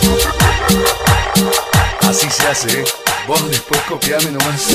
Así se hace, ¿eh? Vos después copiame nomás.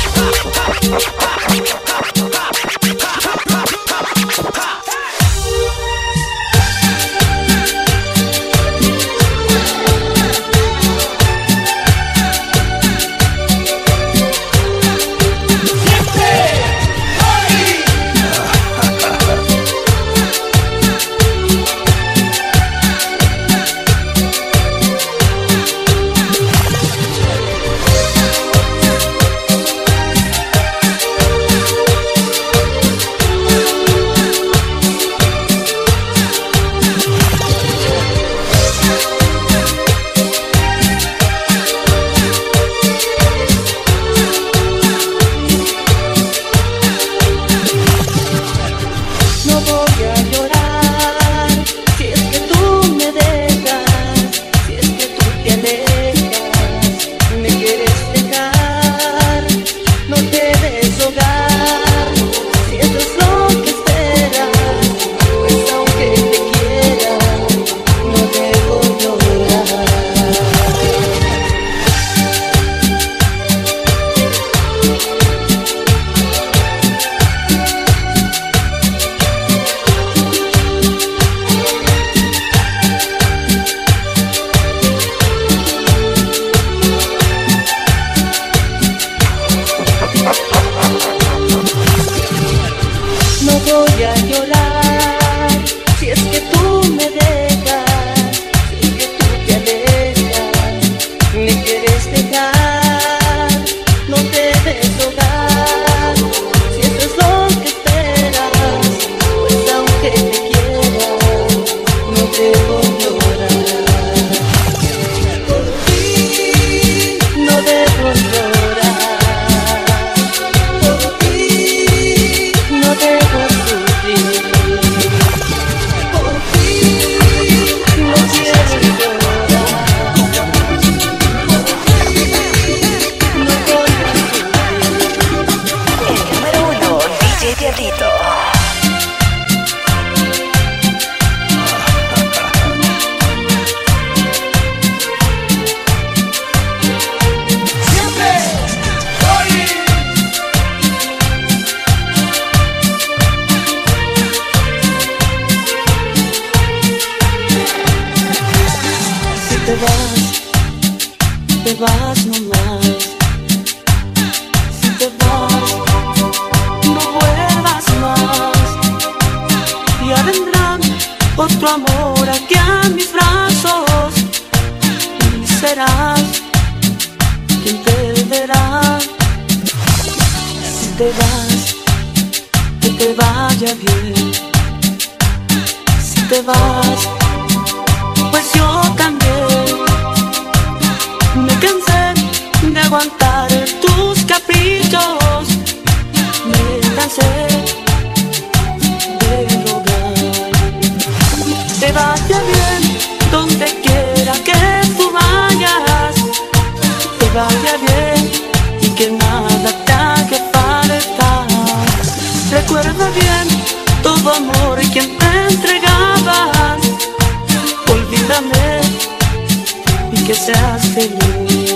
Te vas nomás. Si te vas, no vuelvas más. Ya vendrá otro amor aquí a mis brazos y serás quien perderá. Si te vas, que te vaya bien. Si te vas, pues yo también. Me cansé de aguantar tus caprichos. Me cansé de rogar. Te vaya bien donde quiera que tú vayas. Te vaya bien y que nada te haga falta. Recuerda bien todo amor y quien te entregabas. Olvídame y que seas feliz.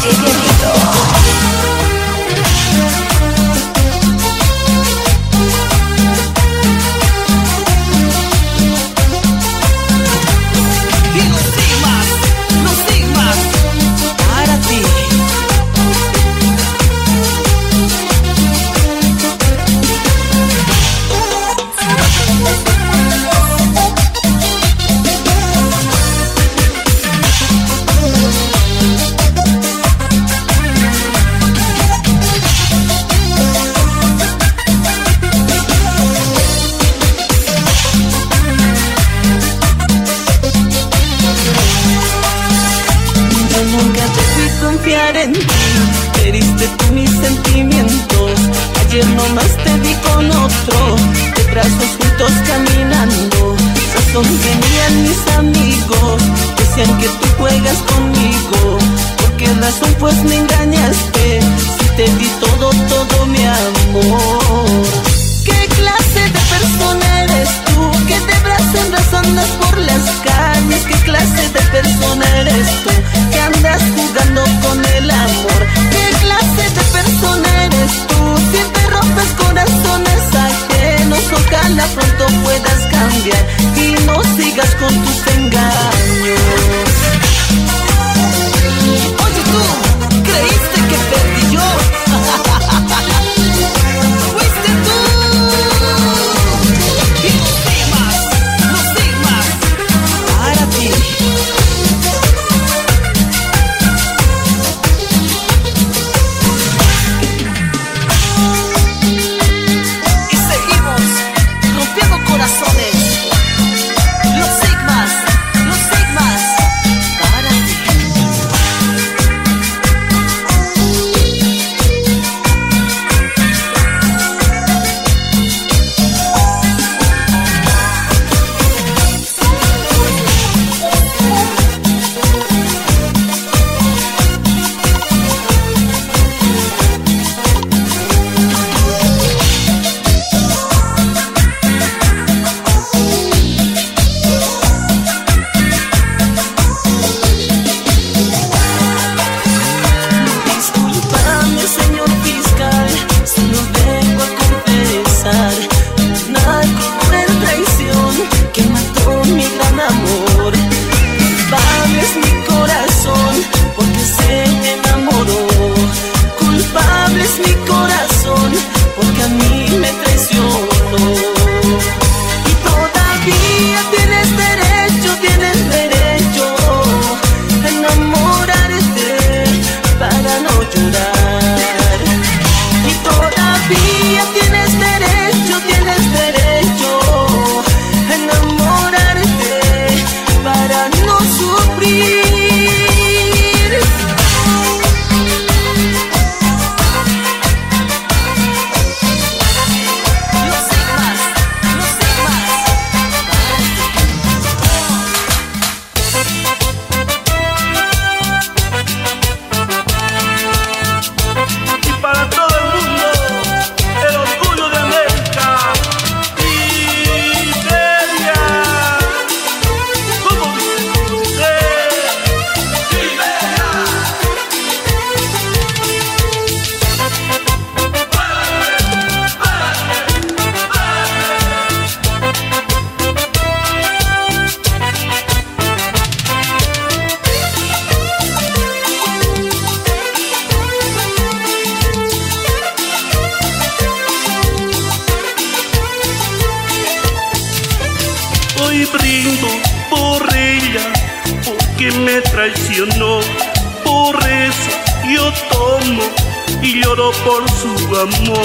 traicionó, por eso yo tomo y lloro por su amor.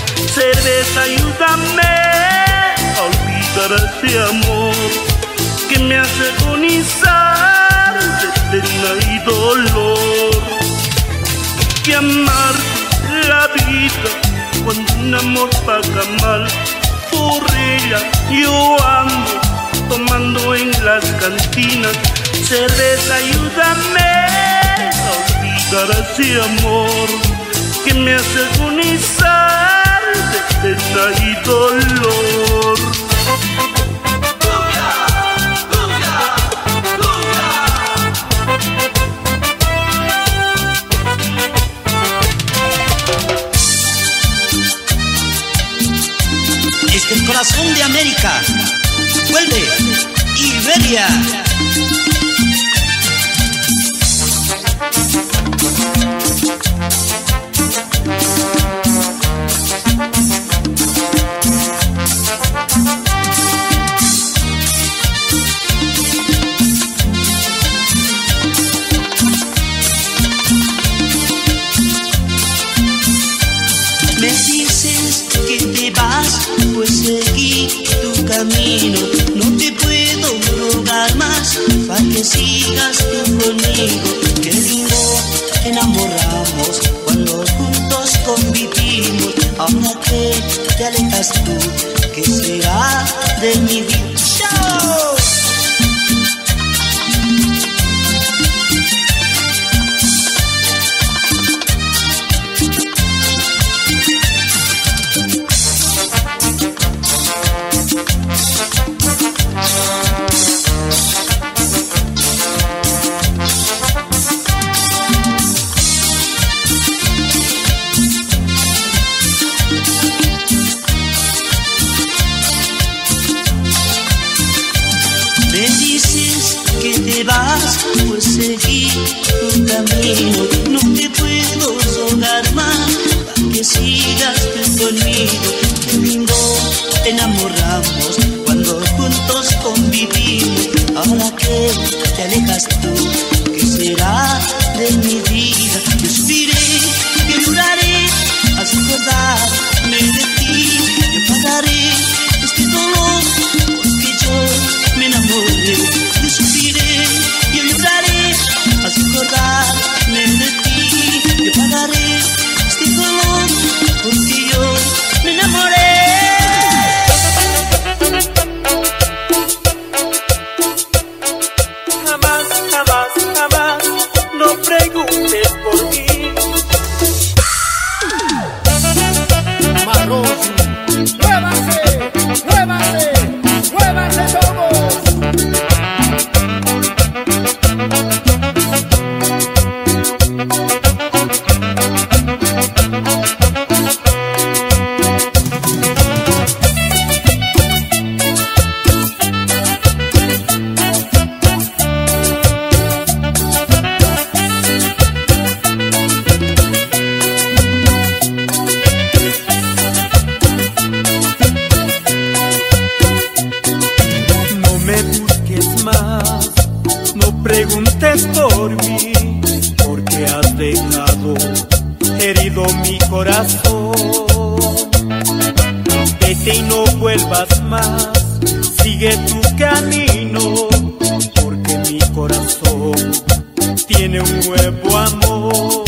Cerveza, ayúdame a olvidar ese amor que me hace agonizar de pena y dolor. Que amar la vida cuando un amor paga mal. Por ella yo ando tomando en las cantinas. Cerveza, ayúdame a olvidar ese amor que me hace agonizar de pena y dolor. corazón de América. Vuelve, Iberia. Pues seguí tu camino, no te puedo rogar más para que sigas tú conmigo. Qué lindo enamoramos cuando juntos convivimos. Ahora que te alejas tú, ¿qué será de mi vida? ¡Chao! Pues seguí tu camino, no te puedo rogar más para que sigas tú conmigo. Qué lindo enamoramos cuando juntos convivimos. Ahora que te alejas tú, ¿qué será de mi vida? Yo sufriré, yo lloraré, al acordarme de ti. Yo pagaré este dolor porque yo me enamoré. Yo sufriré, yo lloraré, al acordarme de ti. Yo pagaré este dolor porque yo me enamoré. Jamás, jamás, jamás, no preguntes por mí. Marroso, muévanse, muévanse, muévanse todos. Preguntes por mí, porque has dejado herido mi corazón. Vete y no vuelvas más, sigue tu camino, porque mi corazón tiene un nuevo amor.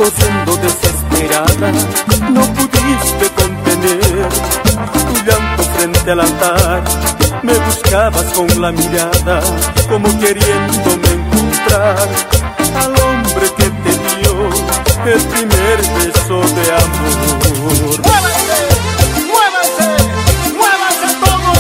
corriendo desesperada, no pudiste contener tu llanto frente al altar. Me buscabas con la mirada, como queriéndome encontrar al hombre que te dio el primer beso de amor. ¡Muévanse! ¡Muévanse! ¡Muévanse todos!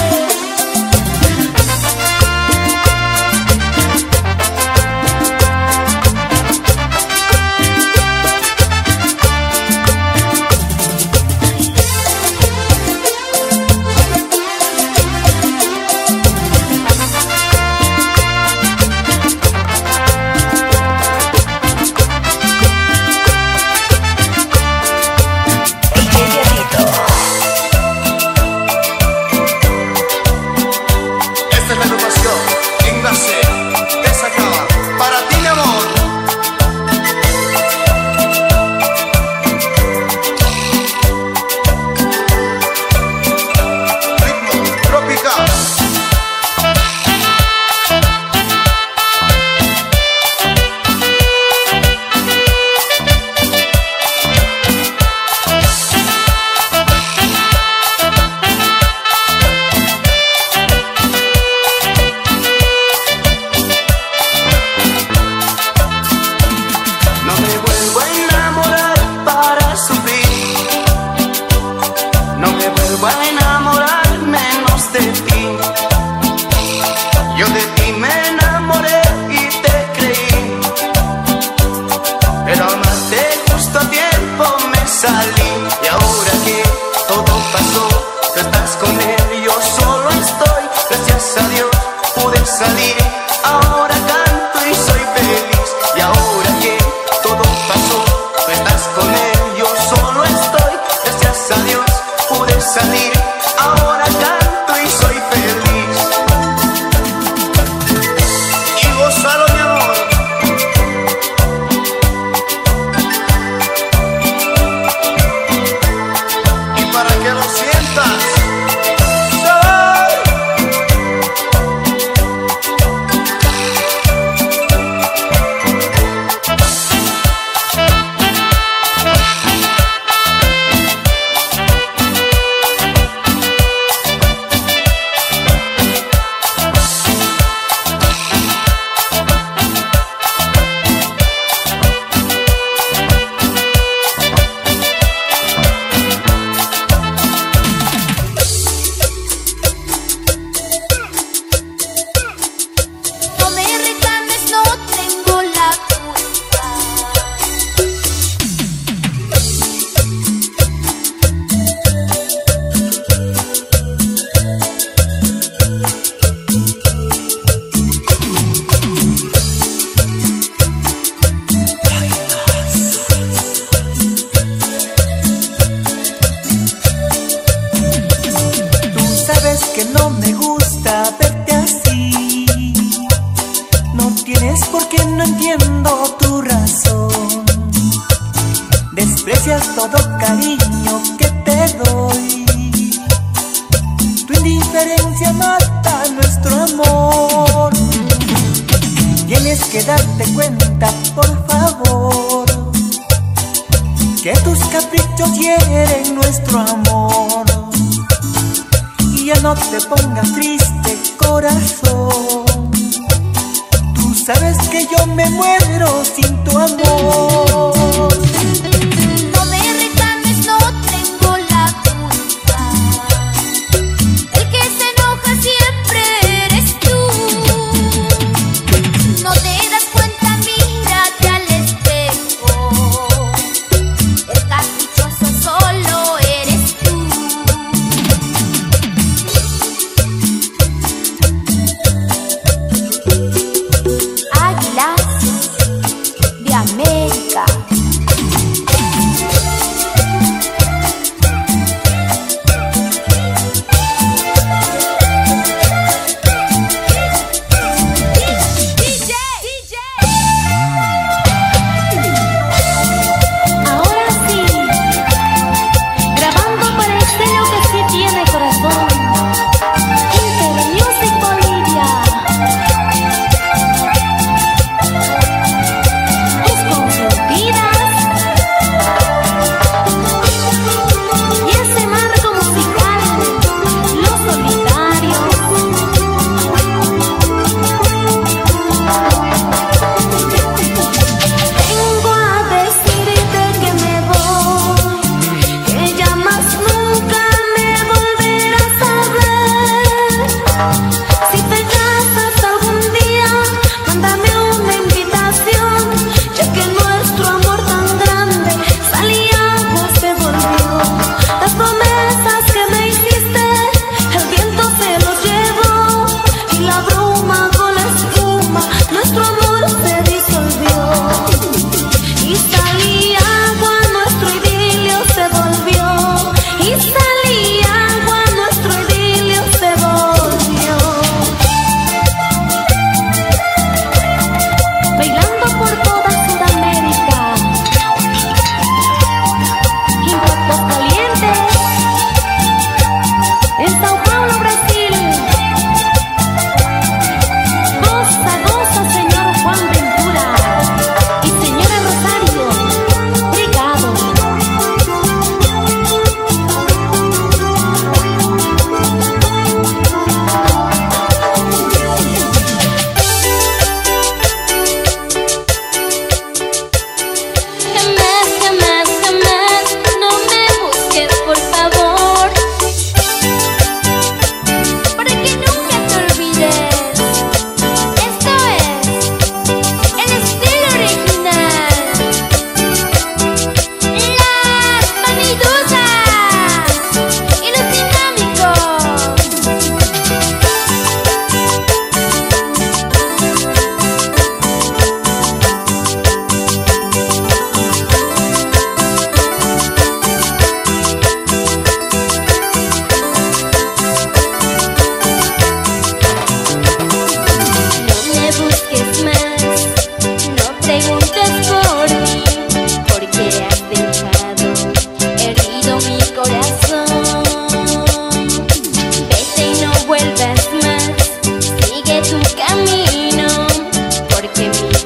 Águilas de América.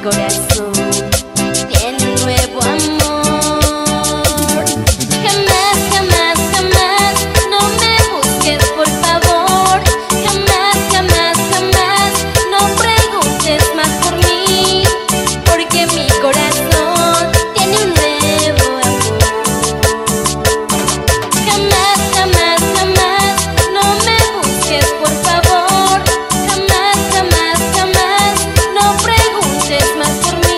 corazón tiene un nuevo amor. Jamás, jamás, jamás no me busques, por favor. Jamás, jamás, jamás no preguntes más por mí, porque mi corazón tiene un nuevo amor. Jamás, jamás, jamás no me busques, por favor. Jamás, jamás, jamás no preguntes más por mí,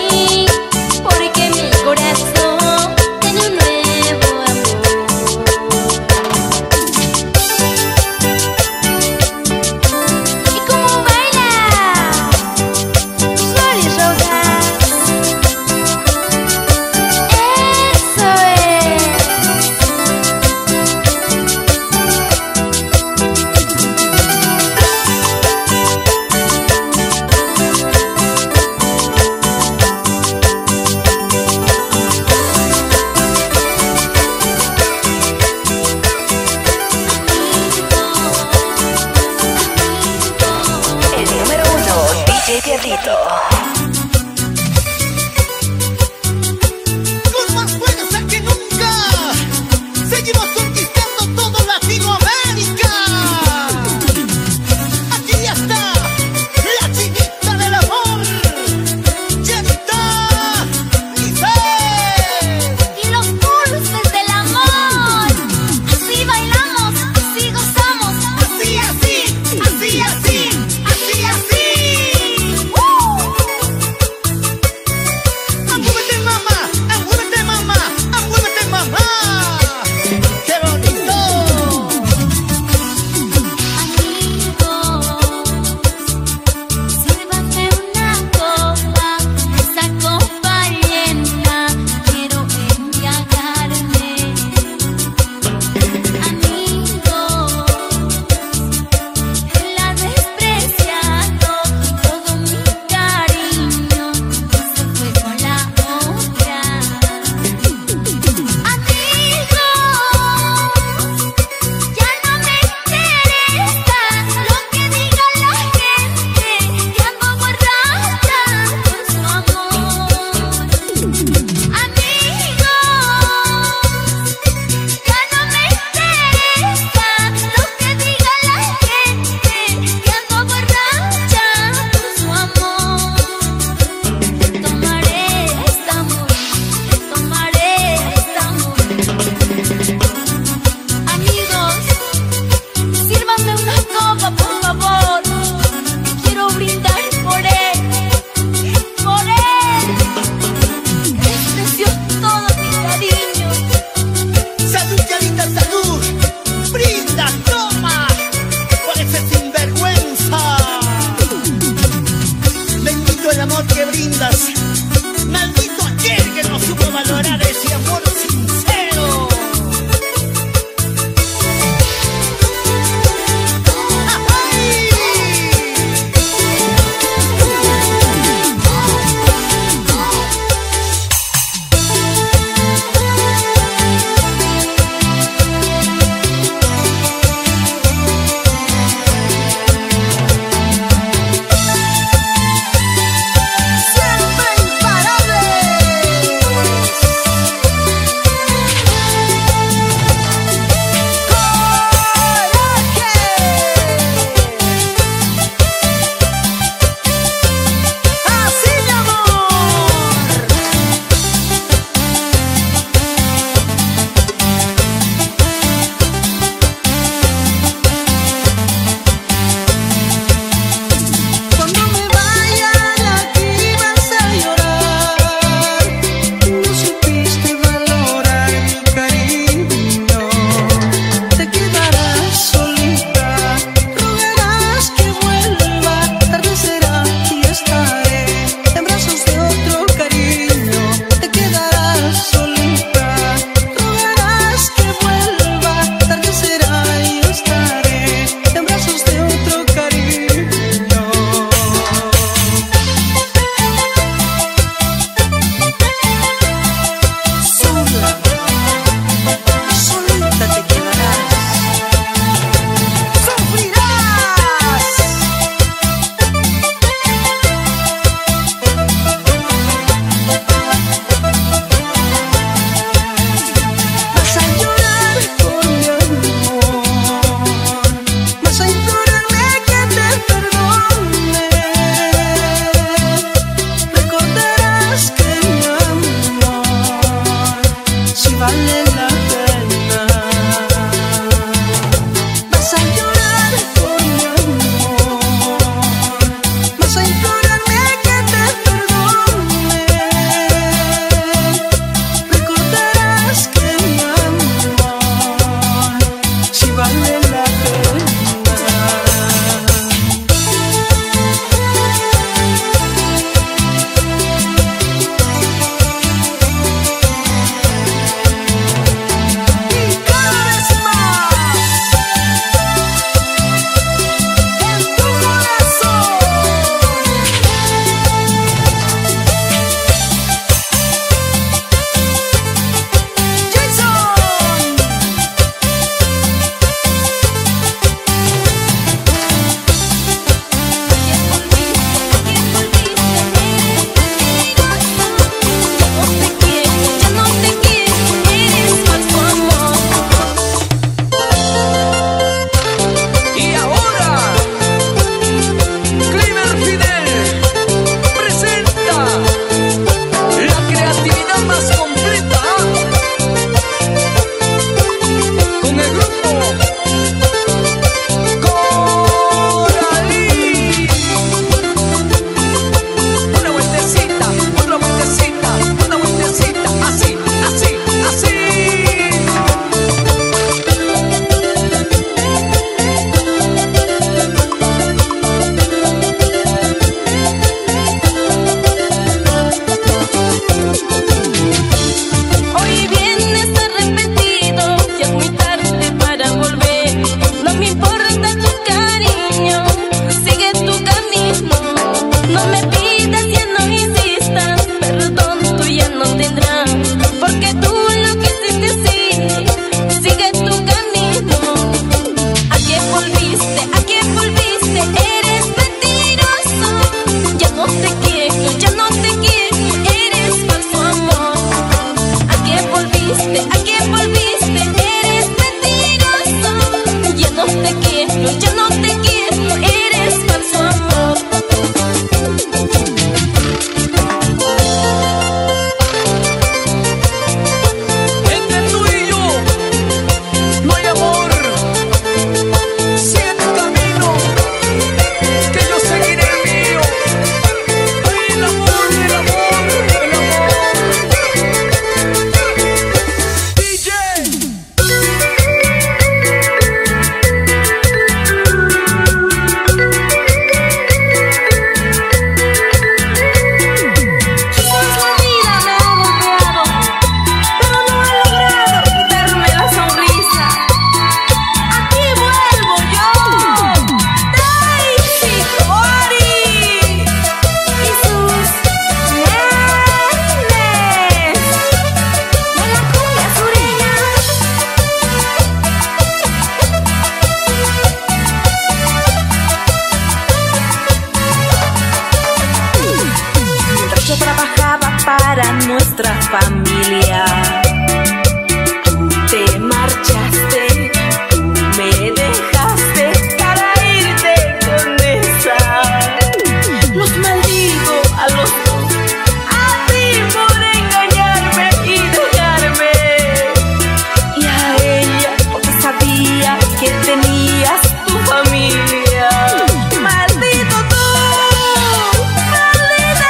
para nuestra familia. Tú te marchaste, tú me dejaste para irte con esa. Los maldigo a los dos, a ti por engañarme y dejarme, y a ella porque sabía que tenías tu familia. Maldito tú, maldita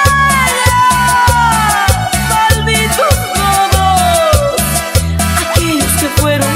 ella, malditos todos aquellos que fueron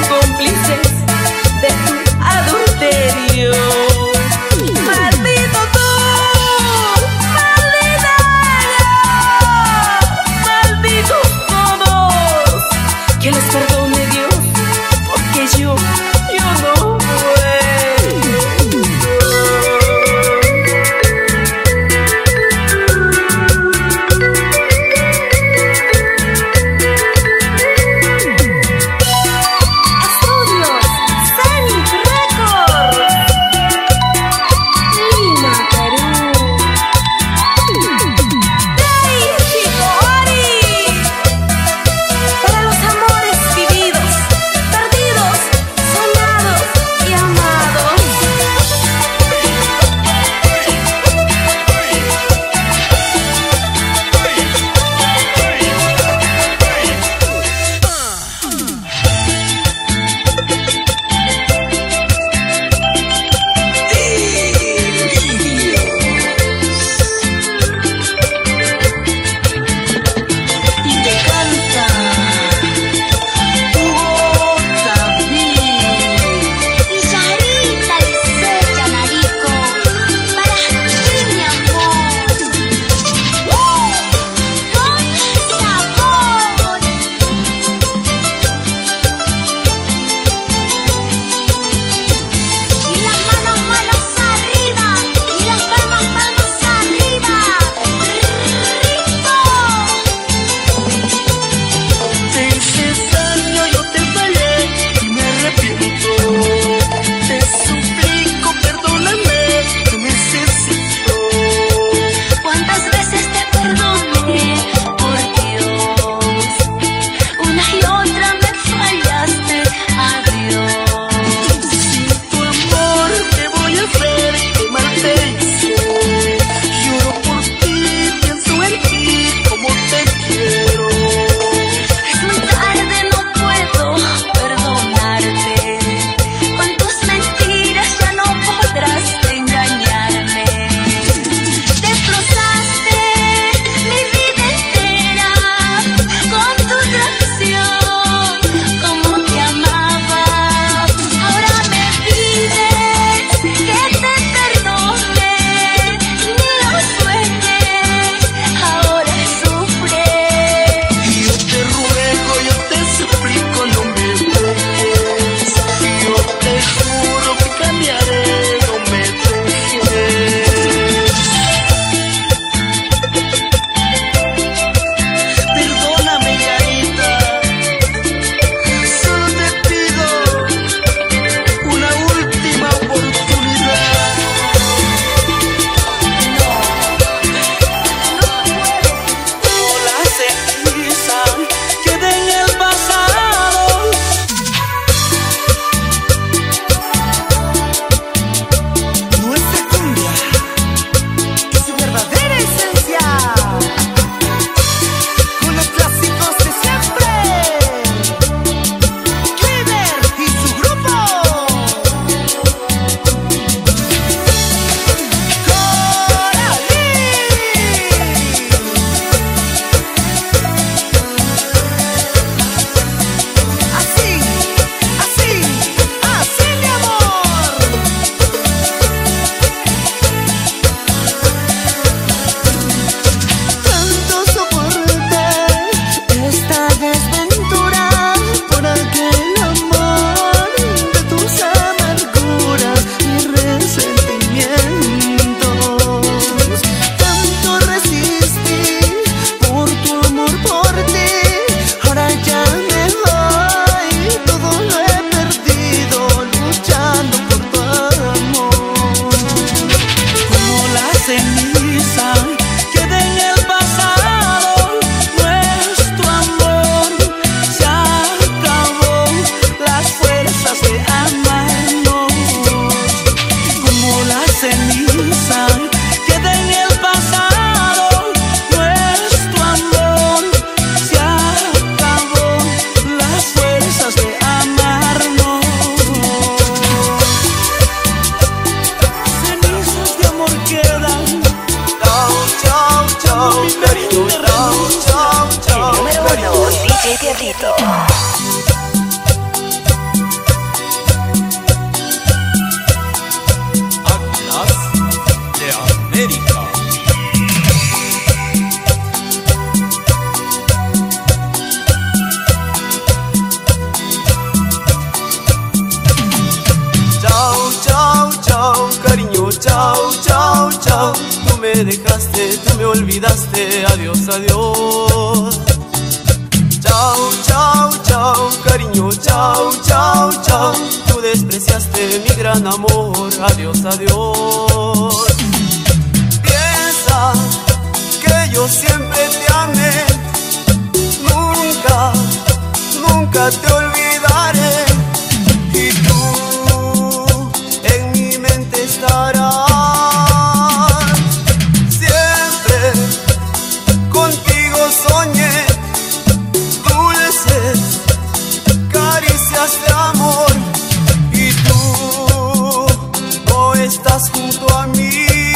chao, chao, chao. Tú me dejaste, tú me olvidaste, adiós, adiós. Chao, chao, chao, cariño, chao, chao, chao. Tú despreciaste mi gran amor, adiós, adiós. Piensa que yo siempre te amé, nunca, nunca te olvidaré. Y tú en mi mente estarás, siempre contigo soñé dulces caricias de amor. Y tú no estás junto a mí.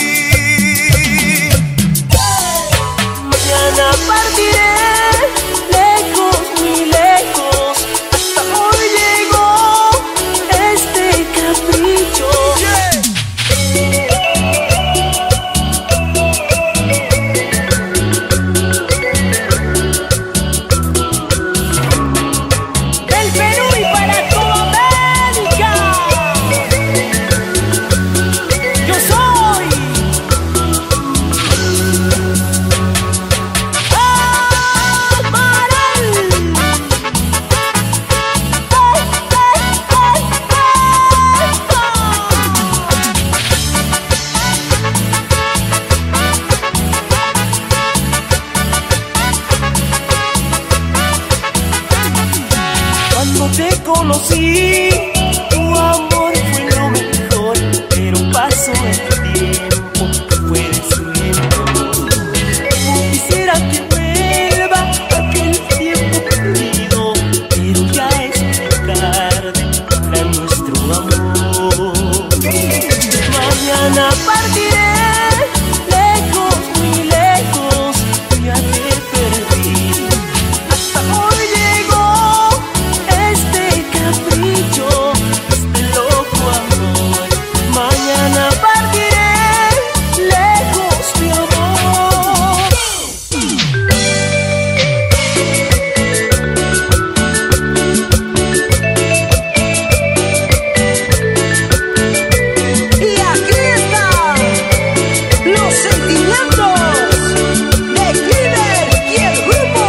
Mañana partiré lejos, muy lejos. Hasta hoy llegó este capricho. Del Perú y para toda América, yo soy cuando te conocí, tu amor fue lo mejor, pero pasó el tiempo, fue deslento. Quisiera que vuelva aquel tiempo perdido, pero ya es muy tarde para nuestro amor. Mañana partiré lejos, muy lejos, ya te perdí. Hasta hoy llegó este capricho, este loco amor. Mañana partiré lejos, mi amor. Y aquí están los sentimientos de Cliver y el grupo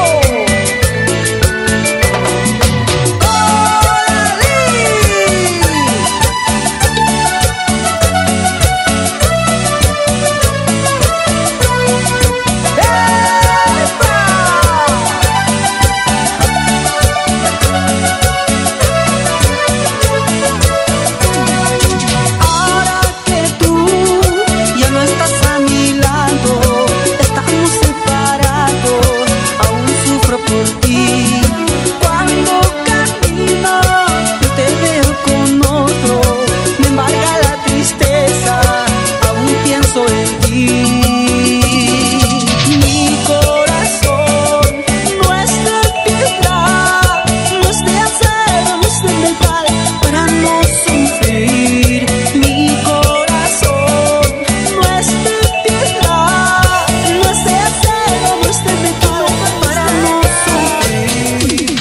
Ahora que tú ya no estás a mi lado, estamos separados, aún sufro por ti. Cuando camino yo te veo con otro, me embarga la tristeza, aún pienso en ti. Mi corazón no es de piedra, no es de acero, no es de metal, para no sufrir. Mi corazón no es de piedra, no es de acero, no es de metal, para no sufrir.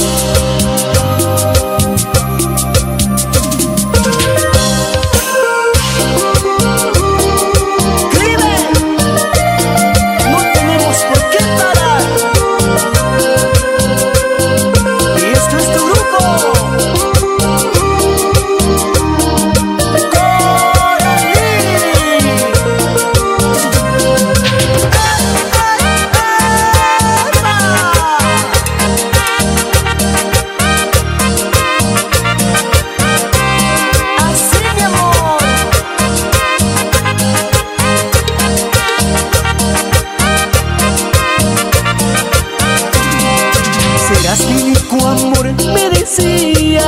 Crimen, no tenemos por qué parar. Y esto es tu grupo así, mi amor. Serás mi único amor, me decías.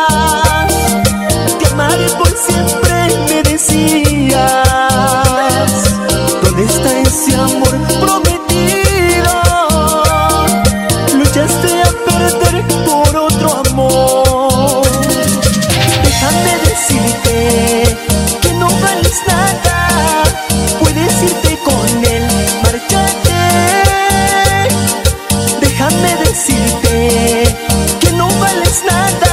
Te amaré por siempre, me decías. ¿Dónde está ese amor prometido? Luchaste a perder por otro amor. Déjame decirte que no vales nada. Puedes irte con él, márchate. Déjame decirte que no vales nada.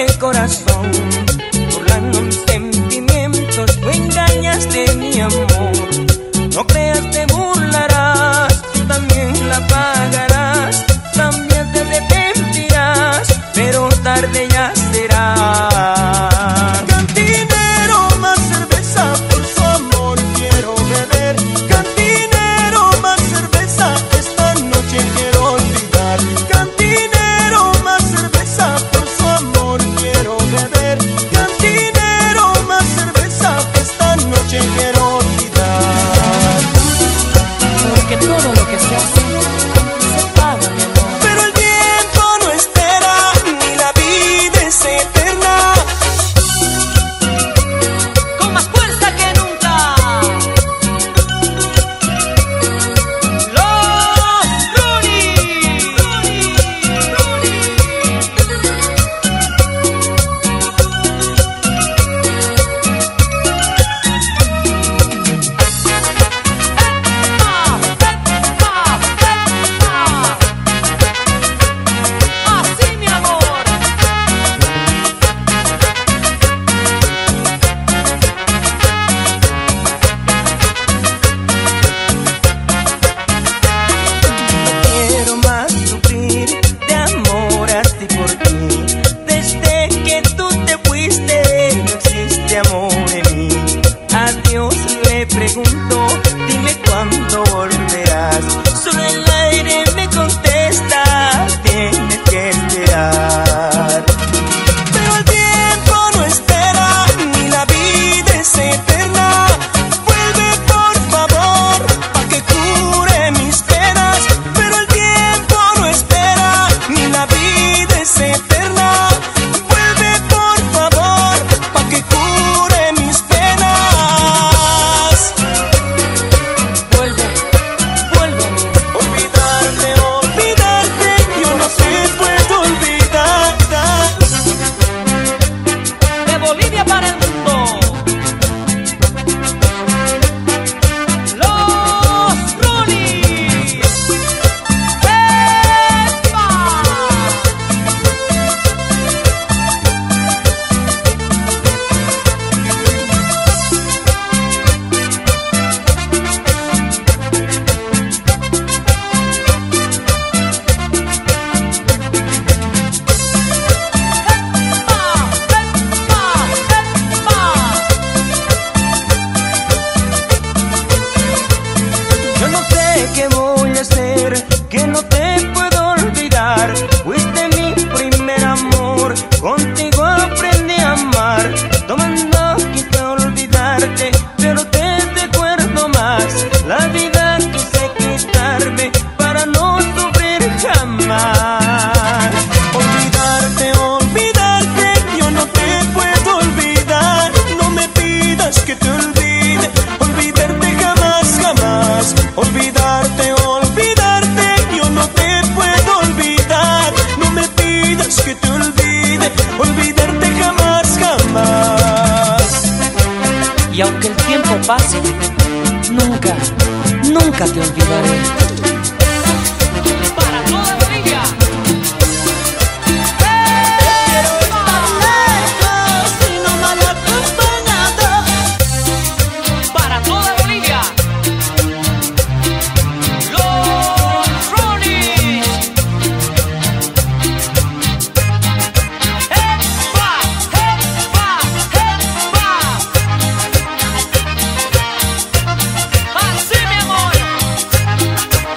el corazón, burlando mis sentimientos, tú engañaste mi amor. No creas, te burlarás, tú también la pagarás, también te arrepentirás, pero tarde ya será. Cantinero, más cerveza, por su amor quiero beber. Cantinero, más cerveza, esta noche quiero olvidar. Cantinero, más cerveza, por su amor quiero beber. Cantinero, más cerveza, esta noche quiero olvidar. Porque todo lo que se hace se paga, mi amor. Pero el tiempo no espera, ni la vida es eterna. Con más fuerza que nunca. Los Runis. Así, mi amor. Quiero más sufrir de amor a ti por ti. Desde que tú te fuiste, no existe amor en mí. A Dios le pregunto, dime cuándo volverás. Solo el aire me contesta, tienes que esperar. Pero el tiempo no espera, ni la vida es eterna. Vuelve por favor, pa' que cure mis penas. Pero el tiempo no espera, ni la vida es eterna. Vuelve por favor, pa' que cure mis penas. Vuelve, vuelve. Olvidarte, olvidarte, yo no te puedo olvidar. De Bolivia para el mundo. Los Runis. ¡Epa! Yo no sé qué voy a hacer, que no te puedo olvidar. Fuiste mi primer amor, contigo aprendí a amar. Tomando quise olvidarte, pero te recuerdo más. La vida quise quitarme para no sufrir jamás. Olvidarte, olvidarte, yo no te puedo olvidar. No me pidas que te olvide, olvidarte jamás, jamás. Olvidarte, olvidarte, yo no te puedo olvidar. No me pidas que te olvide, olvidarte jamás, jamás. Y aunque el tiempo pase, nunca, nunca te olvidaré. Para toda Bolivia. Quiero estar lejos y no mal acompañado. Para toda Bolivia. Los Runis. ¡Epa! ¡Epa! ¡Epa! Así, mi amor.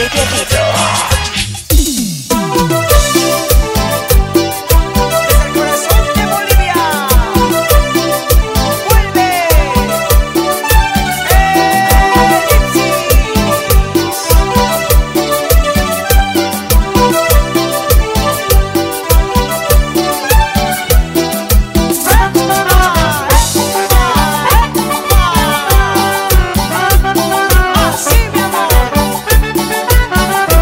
DJ Diablito. Así, mi amor.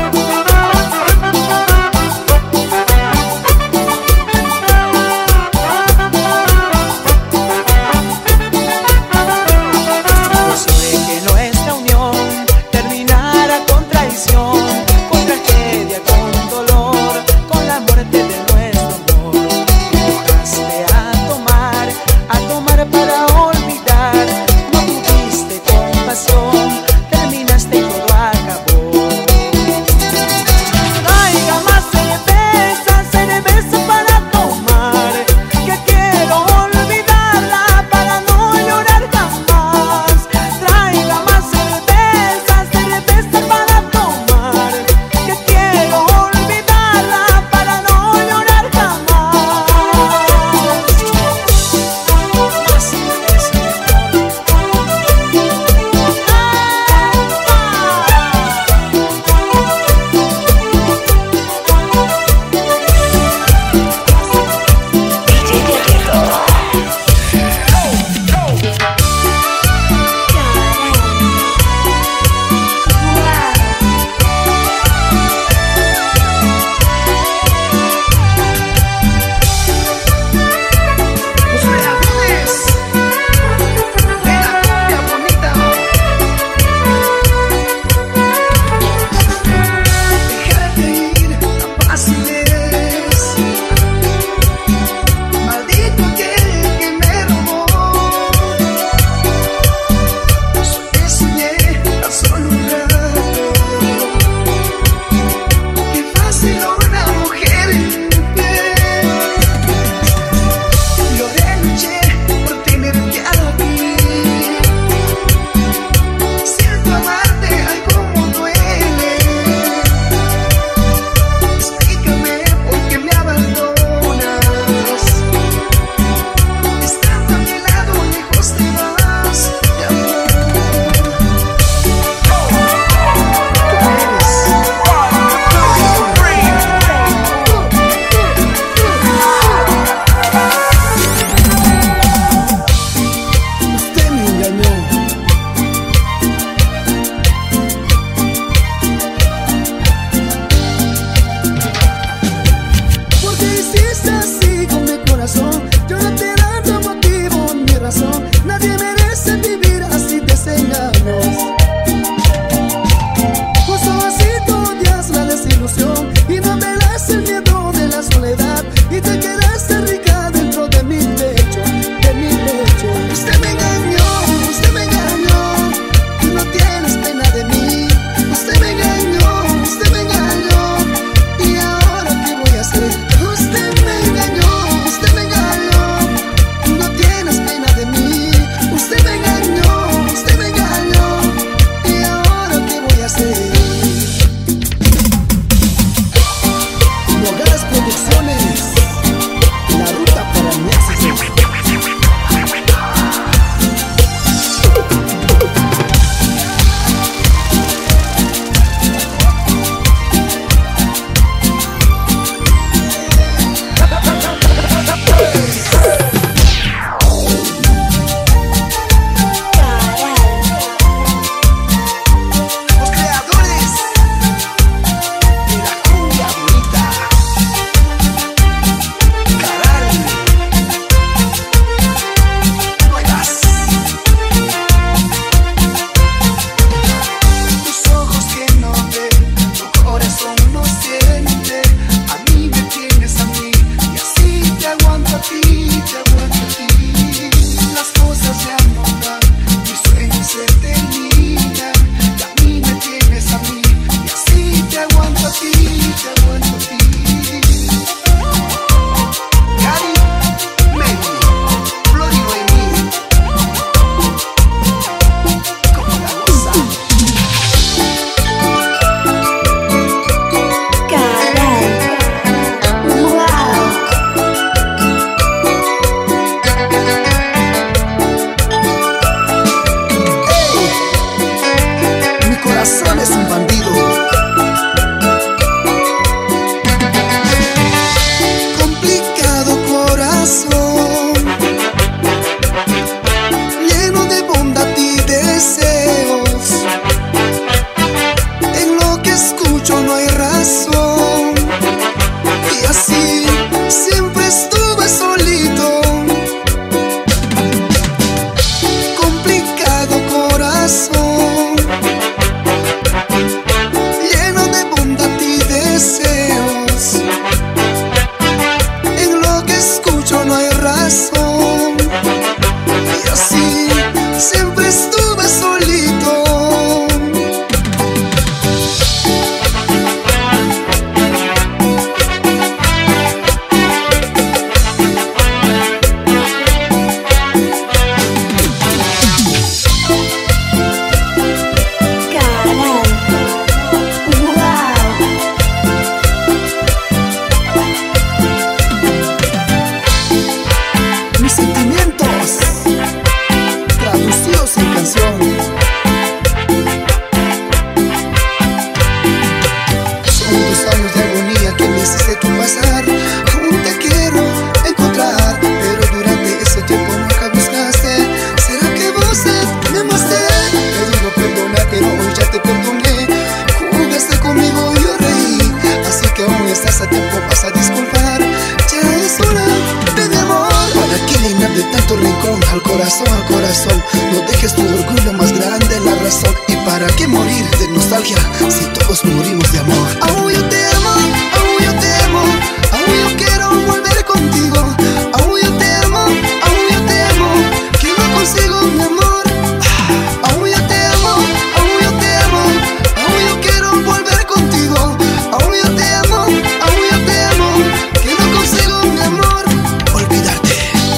de tanto rincón, al corazón, no dejes tu orgullo más grande, la razón. ¿Y para qué morir de nostalgia si todos morimos de amor? Aún yo te amo, aún yo te amo, aún yo quiero volver contigo. Aún yo te amo, aún yo te amo, que no consigo mi amor. Aún yo te amo, aún yo te amo, aún yo quiero volver contigo. Aún yo te amo, aún yo te amo, que no consigo mi amor. Olvidarte.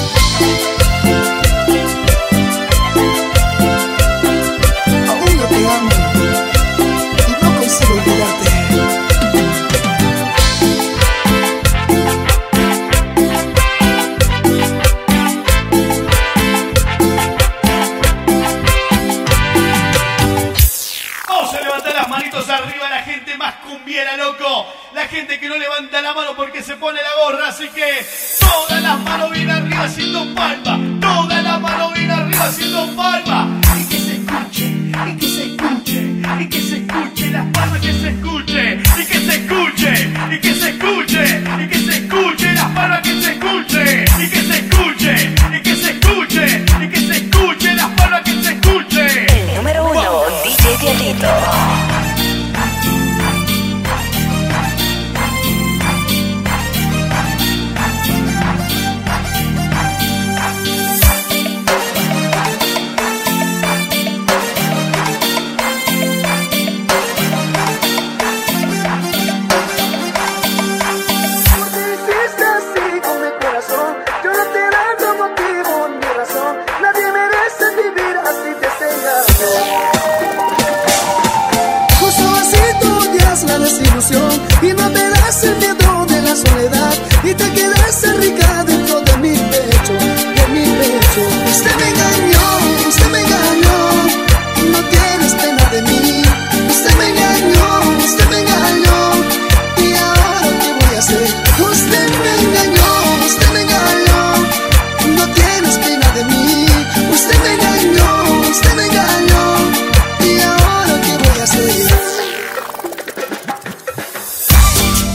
Aún yo te amo y no consigo olvidarte. Arriba la gente más cumbiera, loco. La gente que no levanta la mano porque se pone la gorra. Así que todas las manos bien arriba haciendo palma. Todas las manos bien arriba haciendo palma. Y que se escuche, y que se escuche, y que se escuche las palmas, que se escuche, y que se escuche, y que se escuche, y que se escuche las palmas, que se escuche, y que se escuche, y que se escuche, y que se escuche las palmas, que se escuche. El número 1, DJ Diablito. Y no verás el miedo de la soledad y te quedas rica dentro de mi pecho, de mi pecho. Usted me engañó, no tienes pena de mí. Usted me engañó, y ahora ¿qué voy a hacer? Usted me engañó, no tienes pena de mí. Usted me engañó, y ahora ¿qué voy a hacer?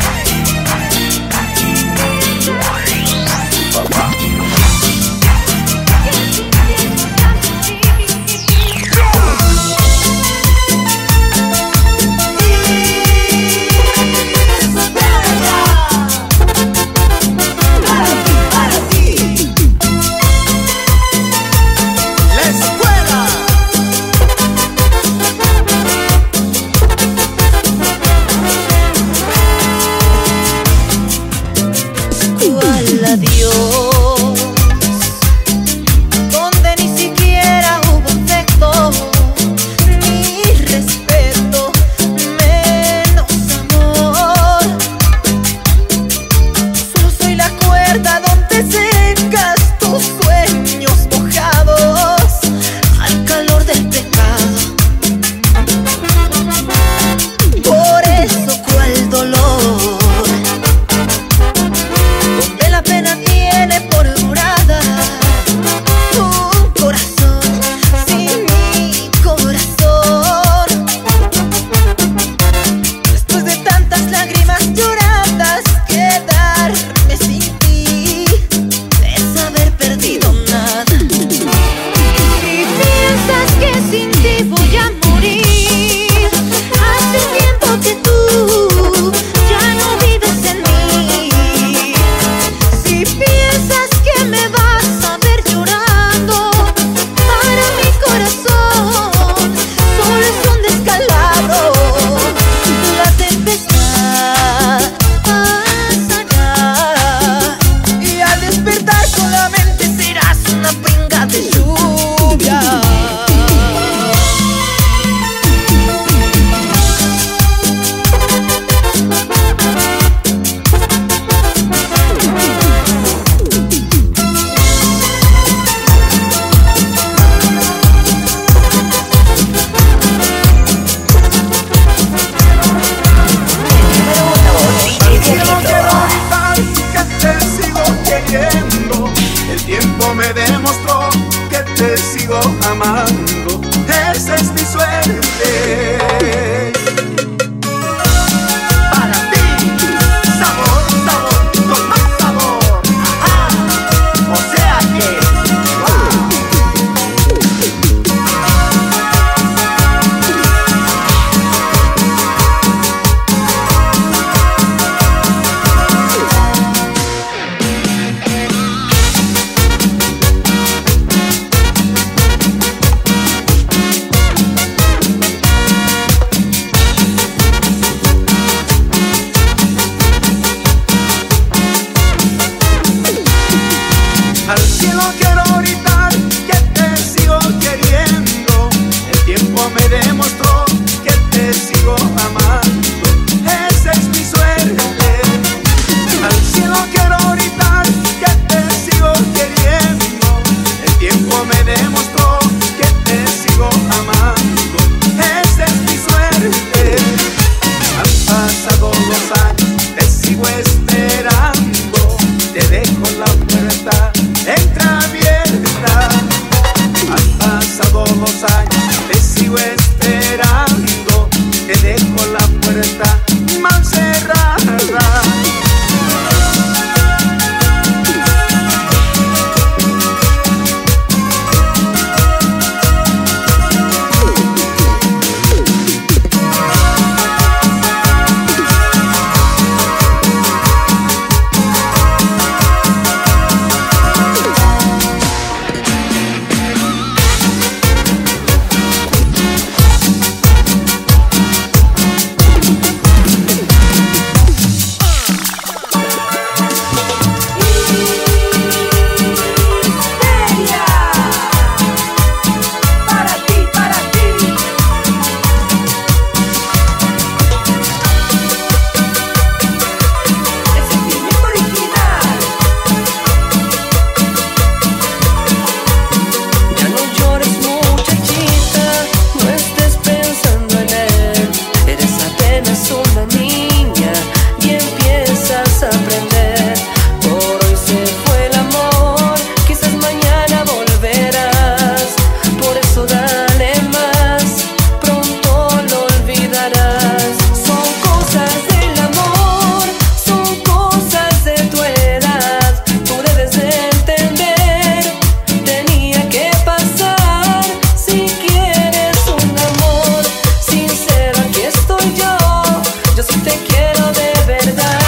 estoy yo sí te quiero de verdad.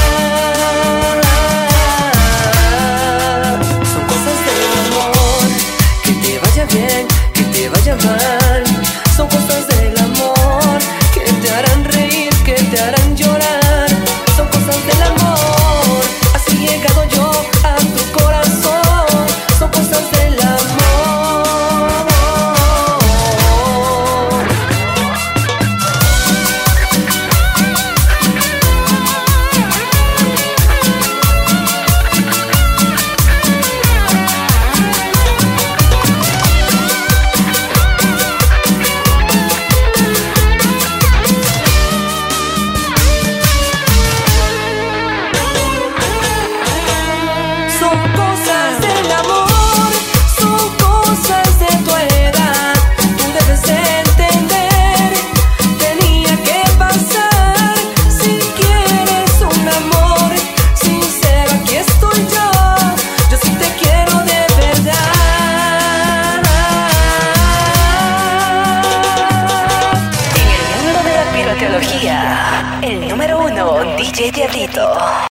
Son cosas del amor, que te vaya bien, que te vaya mal. Son cosas del amor, que te harán reír, que te harán llorar. Son cosas del amor, así he llegado yo a tu corazón. Son cosas del amor. El número 1, DJ Diablito.